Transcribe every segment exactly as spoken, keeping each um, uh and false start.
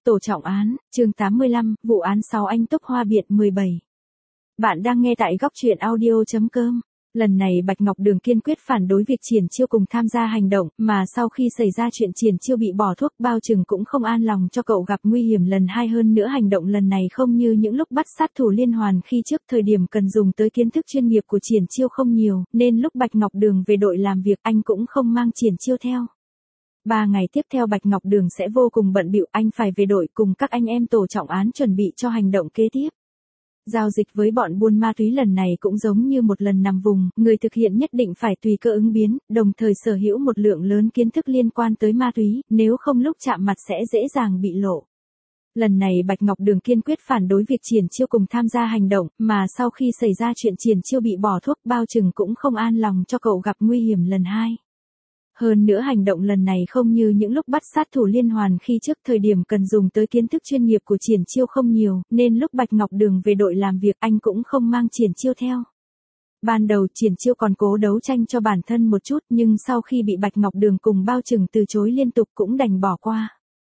Tổ trọng án, chương tám mươi lăm, vụ án sáu anh túc Hoa Biệt mười bảy. Bạn đang nghe tại góc truyện audio chấm com. Lần này Bạch Ngọc Đường kiên quyết phản đối việc Triển Chiêu cùng tham gia hành động, mà sau khi xảy ra chuyện Triển Chiêu bị bỏ thuốc bao chừng cũng không an lòng cho cậu gặp nguy hiểm lần hai, hơn nữa hành động lần này không như những lúc bắt sát thủ liên hoàn khi trước, thời điểm cần dùng tới kiến thức chuyên nghiệp của Triển Chiêu không nhiều, nên lúc Bạch Ngọc Đường về đội làm việc anh cũng không mang Triển Chiêu theo. Ba ngày tiếp theo Bạch Ngọc Đường sẽ vô cùng bận bịu, anh phải về đội cùng các anh em tổ trọng án chuẩn bị cho hành động kế tiếp. Giao dịch với bọn buôn ma túy lần này cũng giống như một lần nằm vùng, người thực hiện nhất định phải tùy cơ ứng biến, đồng thời sở hữu một lượng lớn kiến thức liên quan tới ma túy, nếu không lúc chạm mặt sẽ dễ dàng bị lộ. Lần này Bạch Ngọc Đường kiên quyết phản đối việc Triển Chiêu cùng tham gia hành động, mà sau khi xảy ra chuyện Triển Chiêu bị bỏ thuốc bao chừng cũng không an lòng cho cậu gặp nguy hiểm lần hai. Hơn nữa hành động lần này không như những lúc bắt sát thủ liên hoàn khi trước, thời điểm cần dùng tới kiến thức chuyên nghiệp của Triển Chiêu không nhiều, nên lúc Bạch Ngọc Đường về đội làm việc anh cũng không mang Triển Chiêu theo. Ban đầu Triển Chiêu còn cố đấu tranh cho bản thân một chút, nhưng sau khi bị Bạch Ngọc Đường cùng bao chừng từ chối liên tục cũng đành bỏ qua.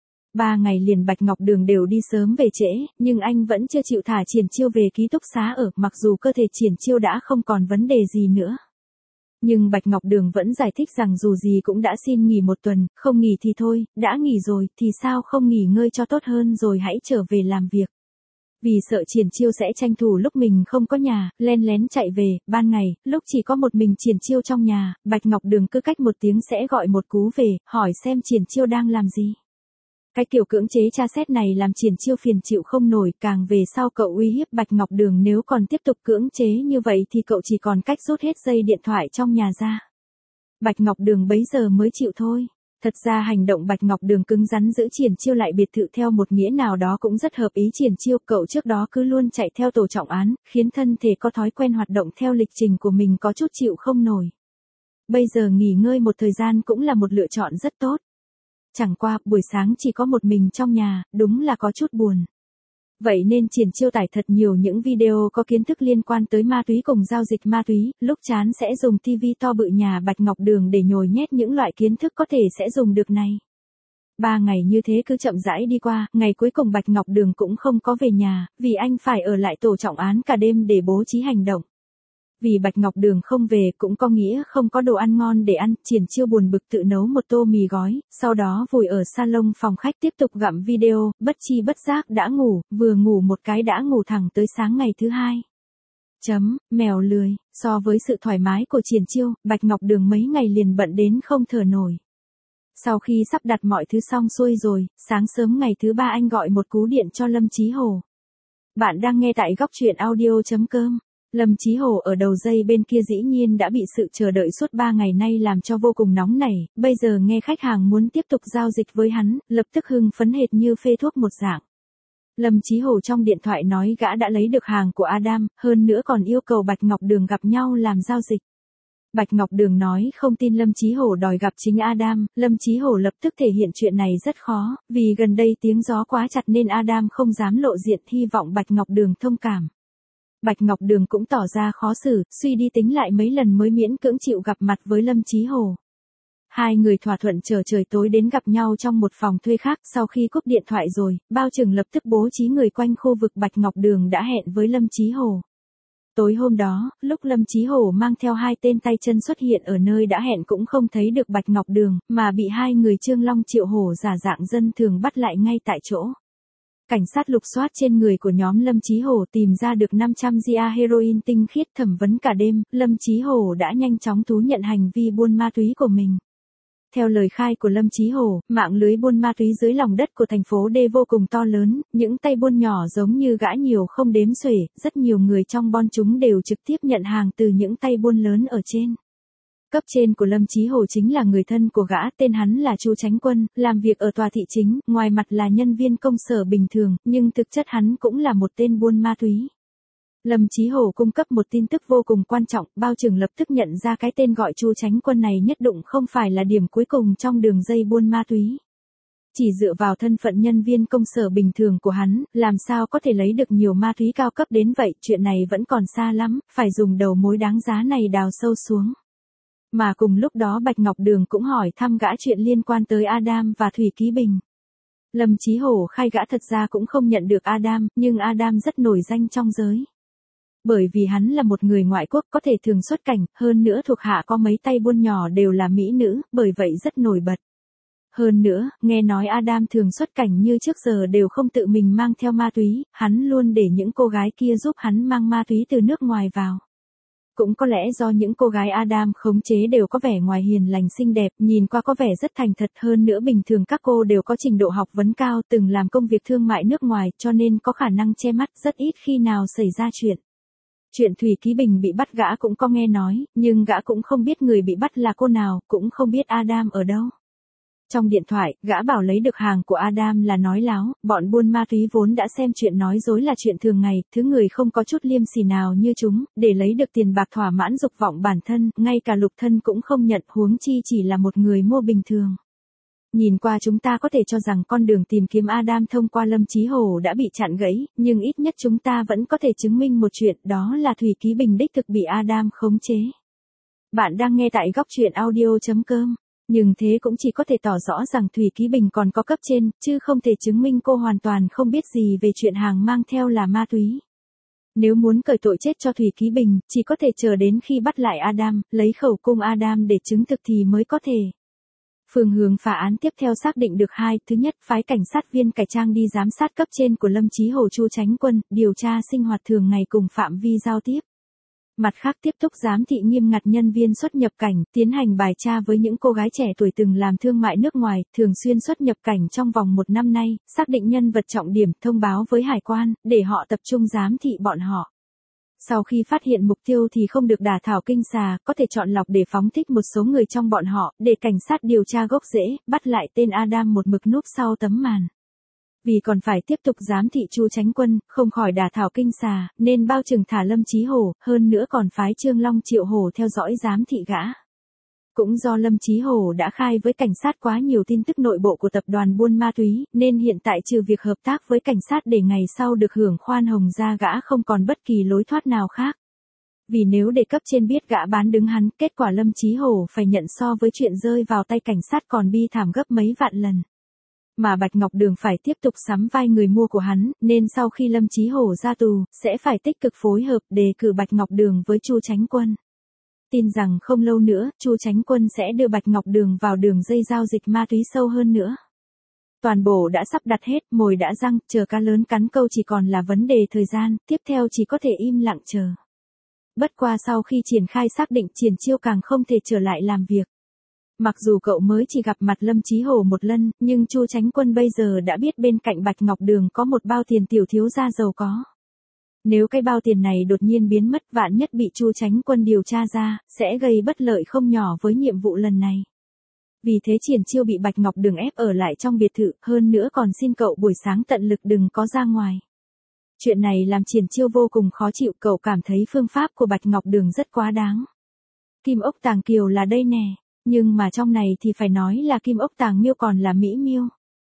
Ba ngày liền Bạch Ngọc Đường đều đi sớm về trễ, nhưng anh vẫn chưa chịu thả Triển Chiêu về ký túc xá ở, mặc dù cơ thể Triển Chiêu đã không còn vấn đề gì nữa. Nhưng Bạch Ngọc Đường vẫn giải thích rằng dù gì cũng đã xin nghỉ một tuần, không nghỉ thì thôi, đã nghỉ rồi thì sao không nghỉ ngơi cho tốt hơn rồi hãy trở về làm việc. Vì sợ Triển Chiêu sẽ tranh thủ lúc mình không có nhà, len lén chạy về, ban ngày, lúc chỉ có một mình Triển Chiêu trong nhà, Bạch Ngọc Đường cứ cách một tiếng sẽ gọi một cú về, hỏi xem Triển Chiêu đang làm gì. Cái kiểu cưỡng chế tra xét này làm Triển Chiêu phiền chịu không nổi, càng về sau cậu uy hiếp Bạch Ngọc Đường nếu còn tiếp tục cưỡng chế như vậy thì cậu chỉ còn cách rút hết dây điện thoại trong nhà ra. Bạch Ngọc Đường bấy giờ mới chịu thôi. Thật ra hành động Bạch Ngọc Đường cứng rắn giữ Triển Chiêu lại biệt thự theo một nghĩa nào đó cũng rất hợp ý Triển Chiêu, cậu trước đó cứ luôn chạy theo tổ trọng án, khiến thân thể có thói quen hoạt động theo lịch trình của mình có chút chịu không nổi. Bây giờ nghỉ ngơi một thời gian cũng là một lựa chọn rất tốt. Chẳng qua, buổi sáng chỉ có một mình trong nhà, đúng là có chút buồn. Vậy nên Triển Chiêu tải thật nhiều những video có kiến thức liên quan tới ma túy cùng giao dịch ma túy, lúc chán sẽ dùng tivi to bự nhà Bạch Ngọc Đường để nhồi nhét những loại kiến thức có thể sẽ dùng được này. Ba ngày như thế cứ chậm rãi đi qua, ngày cuối cùng Bạch Ngọc Đường cũng không có về nhà, vì anh phải ở lại tổ trọng án cả đêm để bố trí hành động. Vì Bạch Ngọc Đường không về cũng có nghĩa không có đồ ăn ngon để ăn, Triển Chiêu buồn bực tự nấu một tô mì gói, sau đó vùi ở salon phòng khách tiếp tục gặm video, bất chi bất giác đã ngủ, vừa ngủ một cái đã ngủ thẳng tới sáng ngày thứ hai. Chấm, mèo lười, so với sự thoải mái của Triển Chiêu, Bạch Ngọc Đường mấy ngày liền bận đến không thở nổi. Sau khi sắp đặt mọi thứ xong xuôi rồi, sáng sớm ngày thứ ba anh gọi một cú điện cho Lâm Chí Hồ. Bạn đang nghe tại góc truyện audio chấm com. Lâm Chí Hồ ở đầu dây bên kia dĩ nhiên đã bị sự chờ đợi suốt ba ngày nay làm cho vô cùng nóng nảy, bây giờ nghe khách hàng muốn tiếp tục giao dịch với hắn, lập tức hưng phấn hệt như phê thuốc một dạng. Lâm Chí Hồ trong điện thoại nói gã đã lấy được hàng của Adam, hơn nữa còn yêu cầu Bạch Ngọc Đường gặp nhau làm giao dịch. Bạch Ngọc Đường nói không tin Lâm Chí Hồ đòi gặp chính Adam, Lâm Chí Hồ lập tức thể hiện chuyện này rất khó, vì gần đây tiếng gió quá chặt nên Adam không dám lộ diện, hy vọng Bạch Ngọc Đường thông cảm. Bạch Ngọc Đường cũng tỏ ra khó xử, suy đi tính lại mấy lần mới miễn cưỡng chịu gặp mặt với Lâm Chí Hồ. Hai người thỏa thuận chờ trời tối đến gặp nhau trong một phòng thuê khác, sau khi cúp điện thoại rồi, bao chừng lập tức bố trí người quanh khu vực Bạch Ngọc Đường đã hẹn với Lâm Chí Hồ. Tối hôm đó, lúc Lâm Chí Hồ mang theo hai tên tay chân xuất hiện ở nơi đã hẹn cũng không thấy được Bạch Ngọc Đường, mà bị hai người Trương Long Triệu Hổ giả dạng dân thường bắt lại ngay tại chỗ. Cảnh sát lục soát trên người của nhóm Lâm Chí Hồ tìm ra được năm trăm gia heroin tinh khiết, thẩm vấn cả đêm, Lâm Chí Hồ đã nhanh chóng thú nhận hành vi buôn ma túy của mình. Theo lời khai của Lâm Chí Hồ, mạng lưới buôn ma túy dưới lòng đất của thành phố D vô cùng to lớn, những tay buôn nhỏ giống như gã nhiều không đếm xuể, rất nhiều người trong bon chúng đều trực tiếp nhận hàng từ những tay buôn lớn ở trên. Cấp trên của Lâm Chí Hồ chính là người thân của gã, tên hắn là Chu Chánh Quân, làm việc ở tòa thị chính, ngoài mặt là nhân viên công sở bình thường, nhưng thực chất hắn cũng là một tên buôn ma túy. Lâm Chí Hồ cung cấp một tin tức vô cùng quan trọng, bao chừng lập tức nhận ra cái tên gọi Chu Chánh Quân này nhất định không phải là điểm cuối cùng trong đường dây buôn ma túy. Chỉ dựa vào thân phận nhân viên công sở bình thường của hắn, làm sao có thể lấy được nhiều ma túy cao cấp đến vậy, chuyện này vẫn còn xa lắm, phải dùng đầu mối đáng giá này đào sâu xuống. Mà cùng lúc đó Bạch Ngọc Đường cũng hỏi thăm gã chuyện liên quan tới Adam và Thủy Ký Bình. Lâm Chí Hổ khai gã thật ra cũng không nhận được Adam, nhưng Adam rất nổi danh trong giới. Bởi vì hắn là một người ngoại quốc có thể thường xuất cảnh, hơn nữa thuộc hạ có mấy tay buôn nhỏ đều là mỹ nữ, bởi vậy rất nổi bật. Hơn nữa, nghe nói Adam thường xuất cảnh như trước giờ đều không tự mình mang theo ma túy, hắn luôn để những cô gái kia giúp hắn mang ma túy từ nước ngoài vào. Cũng có lẽ do những cô gái Adam khống chế đều có vẻ ngoài hiền lành xinh đẹp, nhìn qua có vẻ rất thành thật, hơn nữa bình thường các cô đều có trình độ học vấn cao, từng làm công việc thương mại nước ngoài, cho nên có khả năng che mắt, rất ít khi nào xảy ra chuyện. Chuyện Thủy Ký Bình bị bắt gã cũng có nghe nói, nhưng gã cũng không biết người bị bắt là cô nào, cũng không biết Adam ở đâu. Trong điện thoại, gã bảo lấy được hàng của Adam là nói láo, bọn buôn ma túy vốn đã xem chuyện nói dối là chuyện thường ngày, thứ người không có chút liêm sỉ nào như chúng, để lấy được tiền bạc thỏa mãn dục vọng bản thân, ngay cả Lục Thân cũng không nhận, huống chi chỉ là một người mua bình thường. Nhìn qua chúng ta có thể cho rằng con đường tìm kiếm Adam thông qua Lâm Chí Hổ đã bị chặn gãy, nhưng ít nhất chúng ta vẫn có thể chứng minh một chuyện, đó là Thủy Ký Bình đích thực bị Adam khống chế. Bạn đang nghe tại góc truyện audio chấm com. Nhưng thế cũng chỉ có thể tỏ rõ rằng Thủy Ký Bình còn có cấp trên, chứ không thể chứng minh cô hoàn toàn không biết gì về chuyện hàng mang theo là ma túy. Nếu muốn cởi tội chết cho Thủy Ký Bình, chỉ có thể chờ đến khi bắt lại Adam, lấy khẩu cung Adam để chứng thực thì mới có thể. Phương hướng phá án tiếp theo xác định được hai, thứ nhất, phái cảnh sát viên cải trang đi giám sát cấp trên của Lâm Chí Hổ Chu Chánh Quân, điều tra sinh hoạt thường ngày cùng phạm vi giao tiếp. Mặt khác tiếp tục giám thị nghiêm ngặt nhân viên xuất nhập cảnh, tiến hành bài tra với những cô gái trẻ tuổi từng làm thương mại nước ngoài, thường xuyên xuất nhập cảnh trong vòng một năm nay, xác định nhân vật trọng điểm, thông báo với hải quan, để họ tập trung giám thị bọn họ. Sau khi phát hiện mục tiêu thì không được đả thảo kinh xà, có thể chọn lọc để phóng thích một số người trong bọn họ, để cảnh sát điều tra gốc rễ, bắt lại tên Adam một mực núp sau tấm màn. Vì còn phải tiếp tục giám thị Chu Chánh Quân, không khỏi đả thảo kinh xà, nên bao chừng thả Lâm Chí Hổ, hơn nữa còn phái Trương Long Triệu Hổ theo dõi giám thị gã. Cũng do Lâm Chí Hổ đã khai với cảnh sát quá nhiều tin tức nội bộ của tập đoàn buôn ma túy, nên hiện tại trừ việc hợp tác với cảnh sát để ngày sau được hưởng khoan hồng ra gã không còn bất kỳ lối thoát nào khác. Vì nếu để cấp trên biết gã bán đứng hắn, kết quả Lâm Chí Hổ phải nhận so với chuyện rơi vào tay cảnh sát còn bi thảm gấp mấy vạn lần. Mà Bạch Ngọc Đường phải tiếp tục sắm vai người mua của hắn, nên sau khi Lâm Chí Hổ ra tù, sẽ phải tích cực phối hợp đề cử Bạch Ngọc Đường với Chu Chánh Quân. Tin rằng không lâu nữa, Chu Chánh Quân sẽ đưa Bạch Ngọc Đường vào đường dây giao dịch ma túy sâu hơn nữa. Toàn bộ đã sắp đặt hết, mồi đã răng, chờ cá lớn cắn câu chỉ còn là vấn đề thời gian, tiếp theo chỉ có thể im lặng chờ. Bất qua sau khi triển khai xác định Triển Chiêu càng không thể trở lại làm việc. Mặc dù cậu mới chỉ gặp mặt Lâm Chí Hổ một lần, nhưng Chu Chánh Quân bây giờ đã biết bên cạnh Bạch Ngọc Đường có một bao tiền tiểu thiếu gia giàu có. Nếu cái bao tiền này đột nhiên biến mất, vạn nhất bị Chu Chánh Quân điều tra ra, sẽ gây bất lợi không nhỏ với nhiệm vụ lần này. Vì thế Triển Chiêu bị Bạch Ngọc Đường ép ở lại trong biệt thự, hơn nữa còn xin cậu buổi sáng tận lực đừng có ra ngoài. Chuyện này làm Triển Chiêu vô cùng khó chịu, cậu cảm thấy phương pháp của Bạch Ngọc Đường rất quá đáng. Kim ốc tàng kiều là đây nè. Nhưng mà trong này thì phải nói là Kim ốc tàng miêu còn là Mỹ miêu.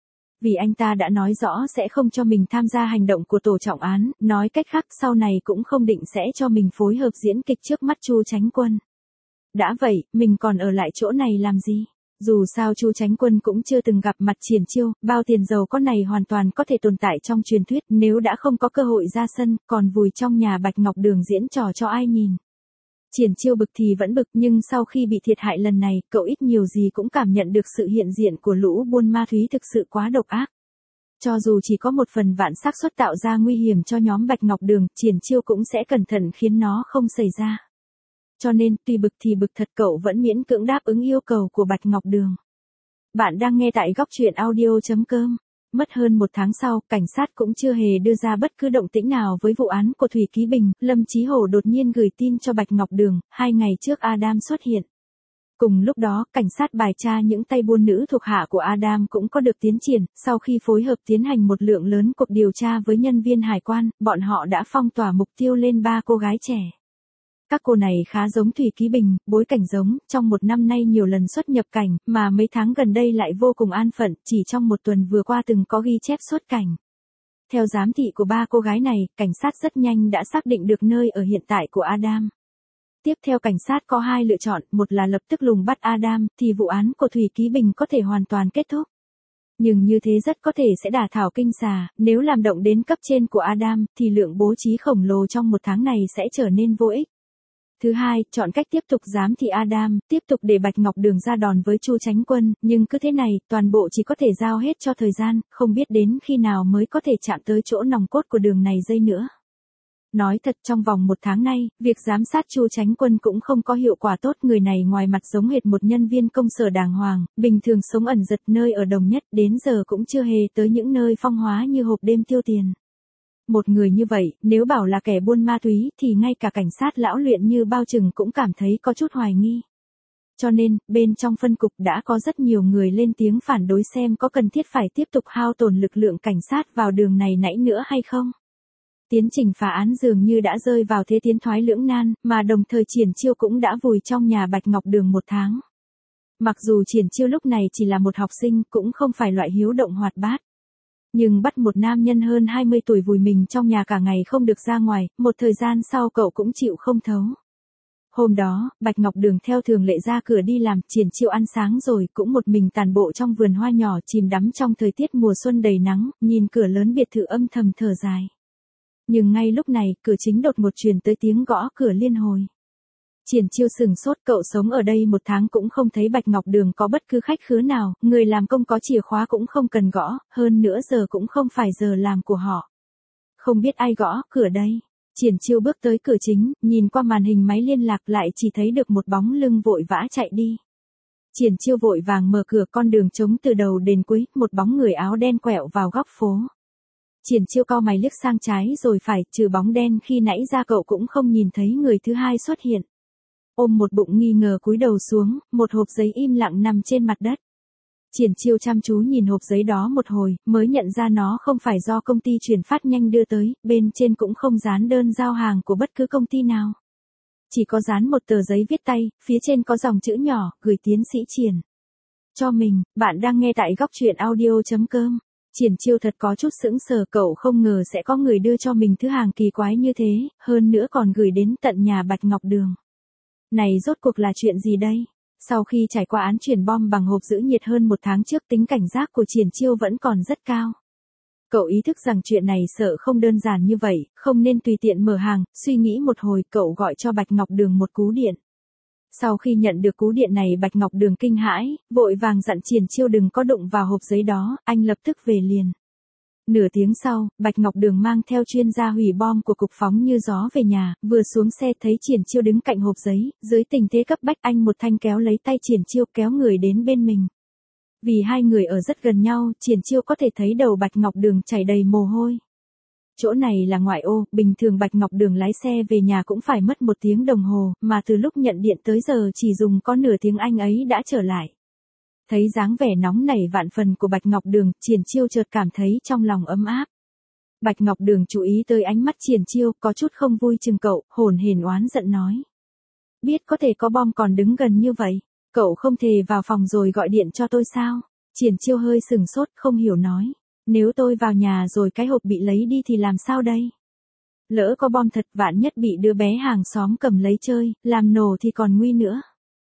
Vì anh ta đã nói rõ sẽ không cho mình tham gia hành động của tổ trọng án, nói cách khác sau này cũng không định sẽ cho mình phối hợp diễn kịch trước mắt Chu Chánh Quân. Đã vậy, mình còn ở lại chỗ này làm gì? Dù sao Chu Chánh Quân cũng chưa từng gặp mặt Triển Chiêu, bao tiền giàu có này hoàn toàn có thể tồn tại trong truyền thuyết, nếu đã không có cơ hội ra sân, còn vùi trong nhà Bạch Ngọc Đường diễn trò cho ai nhìn. Triển Chiêu bực thì vẫn bực, nhưng sau khi bị thiệt hại lần này, cậu ít nhiều gì cũng cảm nhận được sự hiện diện của lũ buôn ma túy thực sự quá độc ác. Cho dù chỉ có một phần vạn xác suất tạo ra nguy hiểm cho nhóm Bạch Ngọc Đường, Triển Chiêu cũng sẽ cẩn thận khiến nó không xảy ra. Cho nên, tuy bực thì bực thật, cậu vẫn miễn cưỡng đáp ứng yêu cầu của Bạch Ngọc Đường. Bạn đang nghe tại góc truyện audio chấm com. Mất hơn một tháng sau, cảnh sát cũng chưa hề đưa ra bất cứ động tĩnh nào với vụ án của Thủy Ký Bình, Lâm Chí Hổ đột nhiên gửi tin cho Bạch Ngọc Đường, hai ngày trước Adam xuất hiện. Cùng lúc đó, cảnh sát bài tra những tay buôn nữ thuộc hạ của Adam cũng có được tiến triển, sau khi phối hợp tiến hành một lượng lớn cuộc điều tra với nhân viên hải quan, bọn họ đã phong tỏa mục tiêu lên ba cô gái trẻ. Các cô này khá giống Thủy Ký Bình, bối cảnh giống, trong một năm nay nhiều lần xuất nhập cảnh, mà mấy tháng gần đây lại vô cùng an phận, chỉ trong một tuần vừa qua từng có ghi chép xuất cảnh. Theo giám thị của ba cô gái này, cảnh sát rất nhanh đã xác định được nơi ở hiện tại của Adam. Tiếp theo cảnh sát có hai lựa chọn, một là lập tức lùng bắt Adam, thì vụ án của Thủy Ký Bình có thể hoàn toàn kết thúc. Nhưng như thế rất có thể sẽ đả thảo kinh xà, nếu làm động đến cấp trên của Adam, thì lượng bố trí khổng lồ trong một tháng này sẽ trở nên vô ích. Thứ hai, chọn cách tiếp tục giám thị Adam, tiếp tục để Bạch Ngọc Đường ra đòn với Chu Chánh Quân, nhưng cứ thế này, toàn bộ chỉ có thể giao hết cho thời gian, không biết đến khi nào mới có thể chạm tới chỗ nòng cốt của đường này dây nữa. Nói thật, trong vòng một tháng nay, việc giám sát Chu Chánh Quân cũng không có hiệu quả tốt. Người này ngoài mặt giống hệt một nhân viên công sở đàng hoàng, bình thường sống ẩn giật nơi ở Đồng Nhất, đến giờ cũng chưa hề tới những nơi phong hóa như hộp đêm tiêu tiền. Một người như vậy, nếu bảo là kẻ buôn ma túy thì ngay cả cảnh sát lão luyện như Bao Trừng cũng cảm thấy có chút hoài nghi. Cho nên, bên trong phân cục đã có rất nhiều người lên tiếng phản đối xem có cần thiết phải tiếp tục hao tổn lực lượng cảnh sát vào đường này nãy nữa hay không. Tiến trình phá án dường như đã rơi vào thế tiến thoái lưỡng nan, mà đồng thời Triển Chiêu cũng đã vùi trong nhà Bạch Ngọc Đường một tháng. Mặc dù Triển Chiêu lúc này chỉ là một học sinh, cũng không phải loại hiếu động hoạt bát. Nhưng bắt một nam nhân hơn hai mươi tuổi vùi mình trong nhà cả ngày không được ra ngoài, một thời gian sau cậu cũng chịu không thấu. Hôm đó, Bạch Ngọc Đường theo thường lệ ra cửa đi làm, Triển Chiêu ăn sáng rồi cũng một mình tản bộ trong vườn hoa nhỏ chìm đắm trong thời tiết mùa xuân đầy nắng, nhìn cửa lớn biệt thự âm thầm thở dài. Nhưng ngay lúc này, cửa chính đột ngột truyền tới tiếng gõ cửa liên hồi. Triển Chiêu sừng sốt, cậu sống ở đây một tháng cũng không thấy Bạch Ngọc Đường có bất cứ khách khứa nào, người làm công có chìa khóa cũng không cần gõ, hơn nữa giờ cũng không phải giờ làm của họ. Không biết ai gõ cửa đây. Triển Chiêu bước tới cửa chính, nhìn qua màn hình máy liên lạc lại chỉ thấy được một bóng lưng vội vã chạy đi. Triển Chiêu vội vàng mở cửa, con đường trống từ đầu đến cuối, một bóng người áo đen quẹo vào góc phố. Triển Chiêu cau mày liếc sang trái rồi phải, trừ bóng đen khi nãy ra cậu cũng không nhìn thấy người thứ hai xuất hiện. Ôm một bụng nghi ngờ cúi đầu xuống, một hộp giấy im lặng nằm trên mặt đất. Triển Chiêu chăm chú nhìn hộp giấy đó một hồi, mới nhận ra nó không phải do công ty chuyển phát nhanh đưa tới, bên trên cũng không dán đơn giao hàng của bất cứ công ty nào. Chỉ có dán một tờ giấy viết tay, phía trên có dòng chữ nhỏ, gửi tiến sĩ Triển. Cho mình, bạn đang nghe tại góc truyện audio chấm com. Triển Chiêu thật có chút sững sờ, cậu không ngờ sẽ có người đưa cho mình thứ hàng kỳ quái như thế, hơn nữa còn gửi đến tận nhà Bạch Ngọc Đường. Này rốt cuộc là chuyện gì đây? Sau khi trải qua án chuyển bom bằng hộp giữ nhiệt hơn một tháng trước, tính cảnh giác của Triển Chiêu vẫn còn rất cao. Cậu ý thức rằng chuyện này sợ không đơn giản như vậy, không nên tùy tiện mở hàng, suy nghĩ một hồi cậu gọi cho Bạch Ngọc Đường một cú điện. Sau khi nhận được cú điện này Bạch Ngọc Đường kinh hãi, vội vàng dặn Triển Chiêu đừng có đụng vào hộp giấy đó, anh lập tức về liền. Nửa tiếng sau, Bạch Ngọc Đường mang theo chuyên gia hủy bom của cục phóng như gió về nhà, vừa xuống xe thấy Triển Chiêu đứng cạnh hộp giấy, dưới tình thế cấp bách anh một thanh kéo lấy tay Triển Chiêu kéo người đến bên mình. Vì hai người ở rất gần nhau, Triển Chiêu có thể thấy đầu Bạch Ngọc Đường chảy đầy mồ hôi. Chỗ này là ngoại ô, bình thường Bạch Ngọc Đường lái xe về nhà cũng phải mất một tiếng đồng hồ, mà từ lúc nhận điện tới giờ chỉ dùng có nửa tiếng anh ấy đã trở lại. Thấy dáng vẻ nóng nảy vạn phần của Bạch Ngọc Đường, Triển Chiêu chợt cảm thấy trong lòng ấm áp. Bạch Ngọc Đường chú ý tới ánh mắt Triển Chiêu, có chút không vui chừng cậu, hồn hển oán giận nói. Biết có thể có bom còn đứng gần như vậy, cậu không thể vào phòng rồi gọi điện cho tôi sao? Triển Chiêu hơi sừng sốt, không hiểu nói. Nếu tôi vào nhà rồi cái hộp bị lấy đi thì làm sao đây? Lỡ có bom thật, vạn nhất bị đứa bé hàng xóm cầm lấy chơi, làm nổ thì còn nguy nữa.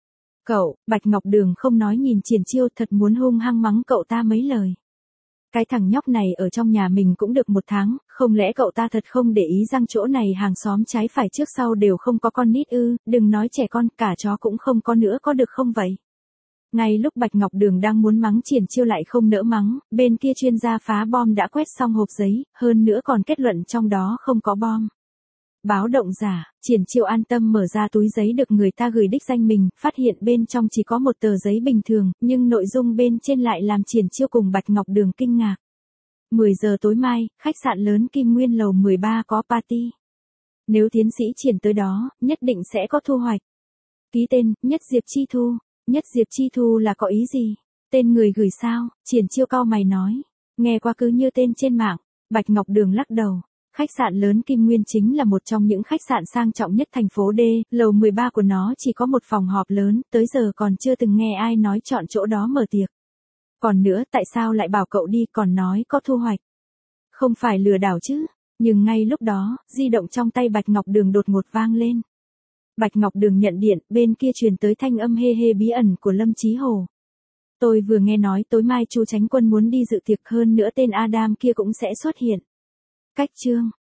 Cậu, Bạch Ngọc Đường không nói nhìn Triển Chiêu, thật muốn hung hăng mắng cậu ta mấy lời. Cái thằng nhóc này ở trong nhà mình cũng được một tháng, không lẽ cậu ta thật không để ý rằng chỗ này hàng xóm trái phải trước sau đều không có con nít ư, đừng nói trẻ con, cả chó cũng không có nữa có được không vậy? Ngay lúc Bạch Ngọc Đường đang muốn mắng Triển Chiêu lại không nỡ mắng, bên kia chuyên gia phá bom đã quét xong hộp giấy, hơn nữa còn kết luận trong đó không có bom. Báo động giả, Triển Chiêu an tâm mở ra túi giấy được người ta gửi đích danh mình, phát hiện bên trong chỉ có một tờ giấy bình thường, nhưng nội dung bên trên lại làm Triển Chiêu cùng Bạch Ngọc Đường kinh ngạc. mười giờ tối mai, khách sạn lớn Kim Nguyên lầu mười ba có party. Nếu tiến sĩ Triển tới đó, nhất định sẽ có thu hoạch. Ký tên, Nhất Diệp Chi Thu. Nhất Diệp Chi Thu là có ý gì? Tên người gửi sao? Triển Chiêu cau mày nói. Nghe qua cứ như tên trên mạng. Bạch Ngọc Đường lắc đầu. Khách sạn lớn Kim Nguyên chính là một trong những khách sạn sang trọng nhất thành phố D, lầu mười ba của nó chỉ có một phòng họp lớn, tới giờ còn chưa từng nghe ai nói chọn chỗ đó mở tiệc. Còn nữa, tại sao lại bảo cậu đi còn nói có thu hoạch? Không phải lừa đảo chứ? Nhưng ngay lúc đó, di động trong tay Bạch Ngọc Đường đột ngột vang lên. Bạch Ngọc Đường nhận điện, bên kia truyền tới thanh âm hê hê bí ẩn của Lâm Chí Hồ. Tôi vừa nghe nói tối mai Chu Chánh Quân muốn đi dự tiệc, hơn nữa tên Adam kia cũng sẽ xuất hiện. Cách chương